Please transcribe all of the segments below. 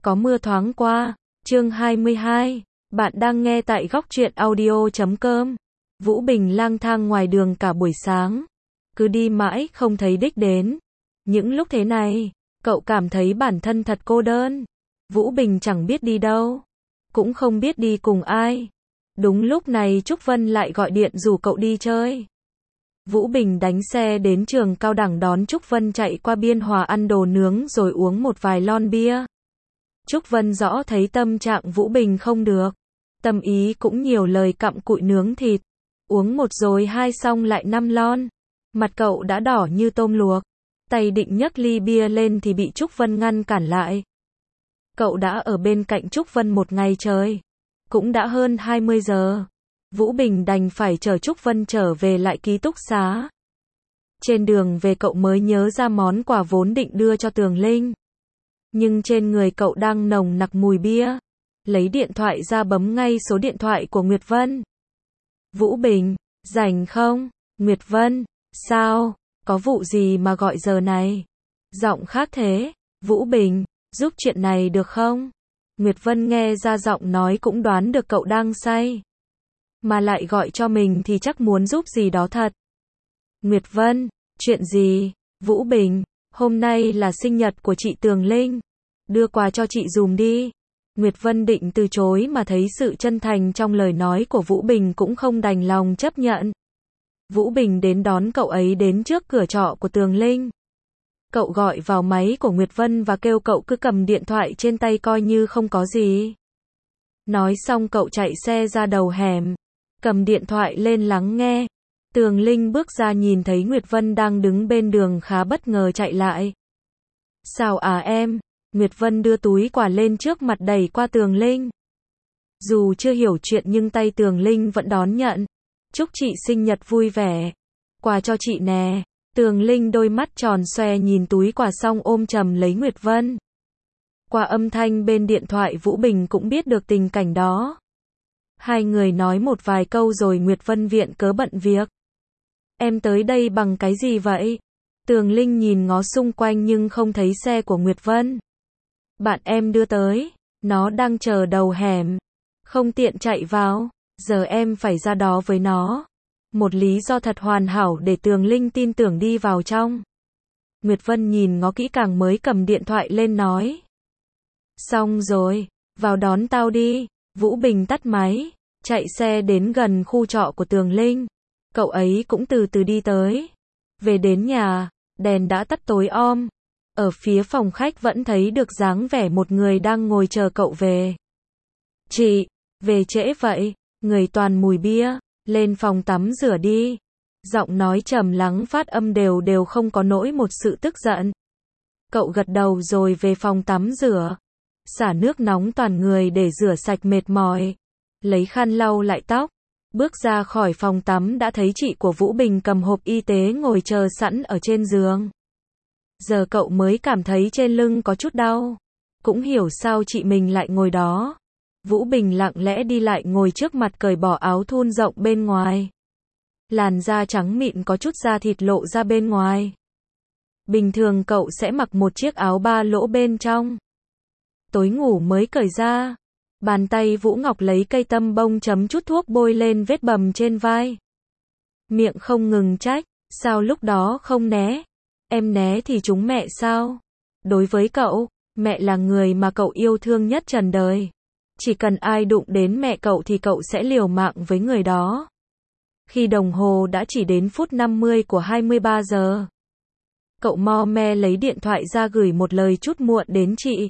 Có mưa thoáng qua. Chương 22. Bạn đang nghe tại góc truyện audio.com. Vũ Bình lang thang ngoài đường cả buổi sáng. Cứ đi mãi không thấy đích đến. Những lúc thế này, cậu cảm thấy bản thân thật cô đơn. Vũ Bình chẳng biết đi đâu. Cũng không biết đi cùng ai. Đúng lúc này Trúc Vân lại gọi điện rủ cậu đi chơi. Vũ Bình đánh xe đến trường cao đẳng đón Trúc Vân chạy qua Biên Hòa ăn đồ nướng rồi uống một vài lon bia. Trúc Vân rõ thấy tâm trạng Vũ Bình không được. Tâm ý cũng nhiều lời cặm cụi nướng thịt. Uống một rồi hai xong lại 5 lon. Mặt cậu đã đỏ như tôm luộc. Tay định nhấc ly bia lên thì bị Trúc Vân ngăn cản lại. Cậu đã ở bên cạnh Trúc Vân một ngày trời. Cũng đã hơn 20 giờ. Vũ Bình đành phải chở Trúc Vân trở về lại ký túc xá. Trên đường về cậu mới nhớ ra món quà vốn định đưa cho Tường Linh. Nhưng trên người cậu đang nồng nặc mùi bia. Lấy điện thoại ra bấm ngay số điện thoại của Nguyệt Vân. Vũ Bình, rảnh không? Nguyệt Vân, sao? Có vụ gì mà gọi giờ này? Giọng khác thế. Vũ Bình, giúp chuyện này được không? Nguyệt Vân nghe ra giọng nói cũng đoán được cậu đang say. Mà lại gọi cho mình thì chắc muốn giúp gì đó thật. Nguyệt Vân, chuyện gì? Vũ Bình, hôm nay là sinh nhật của chị Tường Linh. Đưa quà cho chị dùm đi. Nguyệt Vân định từ chối mà thấy sự chân thành trong lời nói của Vũ Bình cũng không đành lòng chấp nhận. Vũ Bình đến đón cậu ấy đến trước cửa trọ của Tường Linh. Cậu gọi vào máy của Nguyệt Vân và kêu cậu cứ cầm điện thoại trên tay coi như không có gì. Nói xong cậu chạy xe ra đầu hẻm. Cầm điện thoại lên lắng nghe. Tường Linh bước ra nhìn thấy Nguyệt Vân đang đứng bên đường khá bất ngờ chạy lại. Sao à em? Nguyệt Vân đưa túi quà lên trước mặt đẩy qua Tường Linh. Dù chưa hiểu chuyện nhưng tay Tường Linh vẫn đón nhận. Chúc chị sinh nhật vui vẻ. Quà cho chị nè. Tường Linh đôi mắt tròn xoe nhìn túi quà xong ôm chầm lấy Nguyệt Vân. Qua âm thanh bên điện thoại Vũ Bình cũng biết được tình cảnh đó. Hai người nói một vài câu rồi Nguyệt Vân viện cớ bận việc. Em tới đây bằng cái gì vậy? Tường Linh nhìn ngó xung quanh nhưng không thấy xe của Nguyệt Vân. Bạn em đưa tới, nó đang chờ đầu hẻm. Không tiện chạy vào, giờ em phải ra đó với nó. Một lý do thật hoàn hảo để Tường Linh tin tưởng đi vào trong. Nguyệt Vân nhìn ngó kỹ càng mới cầm điện thoại lên nói. Xong rồi, vào đón tao đi. Vũ Bình tắt máy, chạy xe đến gần khu trọ của Tường Linh. Cậu ấy cũng từ từ đi tới. Về đến nhà, đèn đã tắt tối om. Ở phía phòng khách vẫn thấy được dáng vẻ một người đang ngồi chờ cậu về. Chị, về trễ vậy, người toàn mùi bia, lên phòng tắm rửa đi. Giọng nói trầm lắng phát âm đều đều không có nỗi một sự tức giận. Cậu gật đầu rồi về phòng tắm rửa. Xả nước nóng toàn người để rửa sạch mệt mỏi. Lấy khăn lau lại tóc. Bước ra khỏi phòng tắm đã thấy chị của Vũ Bình cầm hộp y tế ngồi chờ sẵn ở trên giường. Giờ cậu mới cảm thấy trên lưng có chút đau. Cũng hiểu sao chị mình lại ngồi đó. Vũ Bình lặng lẽ đi lại ngồi trước mặt cởi bỏ áo thun rộng bên ngoài. Làn da trắng mịn có chút da thịt lộ ra bên ngoài. Bình thường cậu sẽ mặc một chiếc áo 3 lỗ bên trong. Tối ngủ mới cởi ra. Bàn tay Vũ Ngọc lấy cây tăm bông chấm chút thuốc bôi lên vết bầm trên vai. Miệng không ngừng trách, sao lúc đó không né? Em né thì trúng mẹ sao? Đối với cậu, mẹ là người mà cậu yêu thương nhất trần đời. Chỉ cần ai đụng đến mẹ cậu thì cậu sẽ liều mạng với người đó. Khi đồng hồ đã chỉ đến phút 50 của 23 giờ. Cậu mo me lấy điện thoại ra gửi một lời chúc muộn đến chị.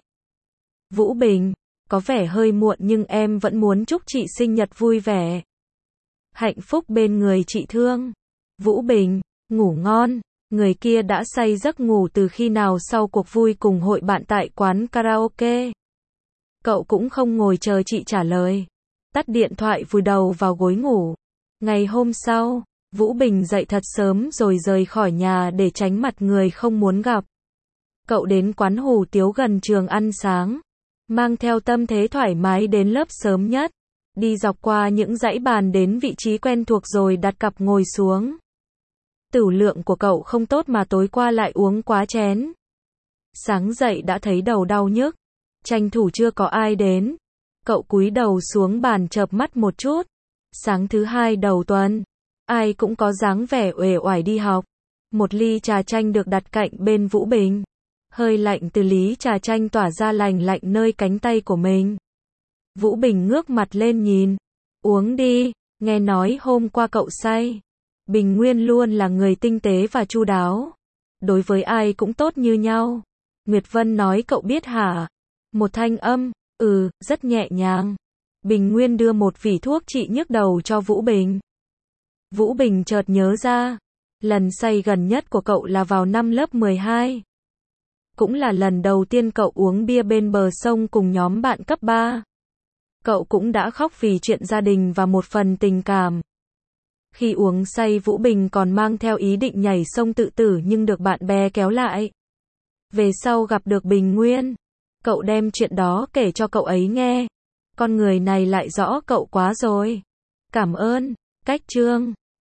Vũ Bình, có vẻ hơi muộn nhưng em vẫn muốn chúc chị sinh nhật vui vẻ. Hạnh phúc bên người chị thương. Vũ Bình, ngủ ngon. Người kia đã say giấc ngủ từ khi nào sau cuộc vui cùng hội bạn tại quán karaoke. Cậu cũng không ngồi chờ chị trả lời. Tắt điện thoại vùi đầu vào gối ngủ. Ngày hôm sau, Vũ Bình dậy thật sớm rồi rời khỏi nhà để tránh mặt người không muốn gặp. Cậu đến quán hủ tiếu gần trường ăn sáng. Mang theo tâm thế thoải mái đến lớp sớm nhất. Đi dọc qua những dãy bàn đến vị trí quen thuộc rồi đặt cặp ngồi xuống. Tửu lượng của cậu không tốt mà tối qua lại uống quá chén. Sáng dậy đã thấy đầu đau nhức. Tranh thủ chưa có ai đến. Cậu cúi đầu xuống bàn chợp mắt một chút. Sáng thứ hai đầu tuần, ai cũng có dáng vẻ uể oải đi học. Một ly trà chanh được đặt cạnh bên Vũ Bình. Hơi lạnh từ ly trà chanh tỏa ra lành lạnh nơi cánh tay của mình. Vũ Bình ngước mặt lên nhìn. Uống đi, nghe nói hôm qua cậu say. Bình Nguyên luôn là người tinh tế và chu đáo. Đối với ai cũng tốt như nhau. Nguyệt Vân nói cậu biết hả? Một thanh âm, rất nhẹ nhàng. Bình Nguyên đưa một vỉ thuốc trị nhức đầu cho Vũ Bình. Vũ Bình chợt nhớ ra, lần say gần nhất của cậu là vào năm lớp 12. Cũng là lần đầu tiên cậu uống bia bên bờ sông cùng nhóm bạn cấp 3. Cậu cũng đã khóc vì chuyện gia đình và một phần tình cảm. Khi uống say Vũ Bình còn mang theo ý định nhảy sông tự tử nhưng được bạn bè kéo lại. Về sau gặp được Bình Nguyên, cậu đem chuyện đó kể cho cậu ấy nghe. Con người này lại rõ cậu quá rồi. Cảm ơn. Cách chương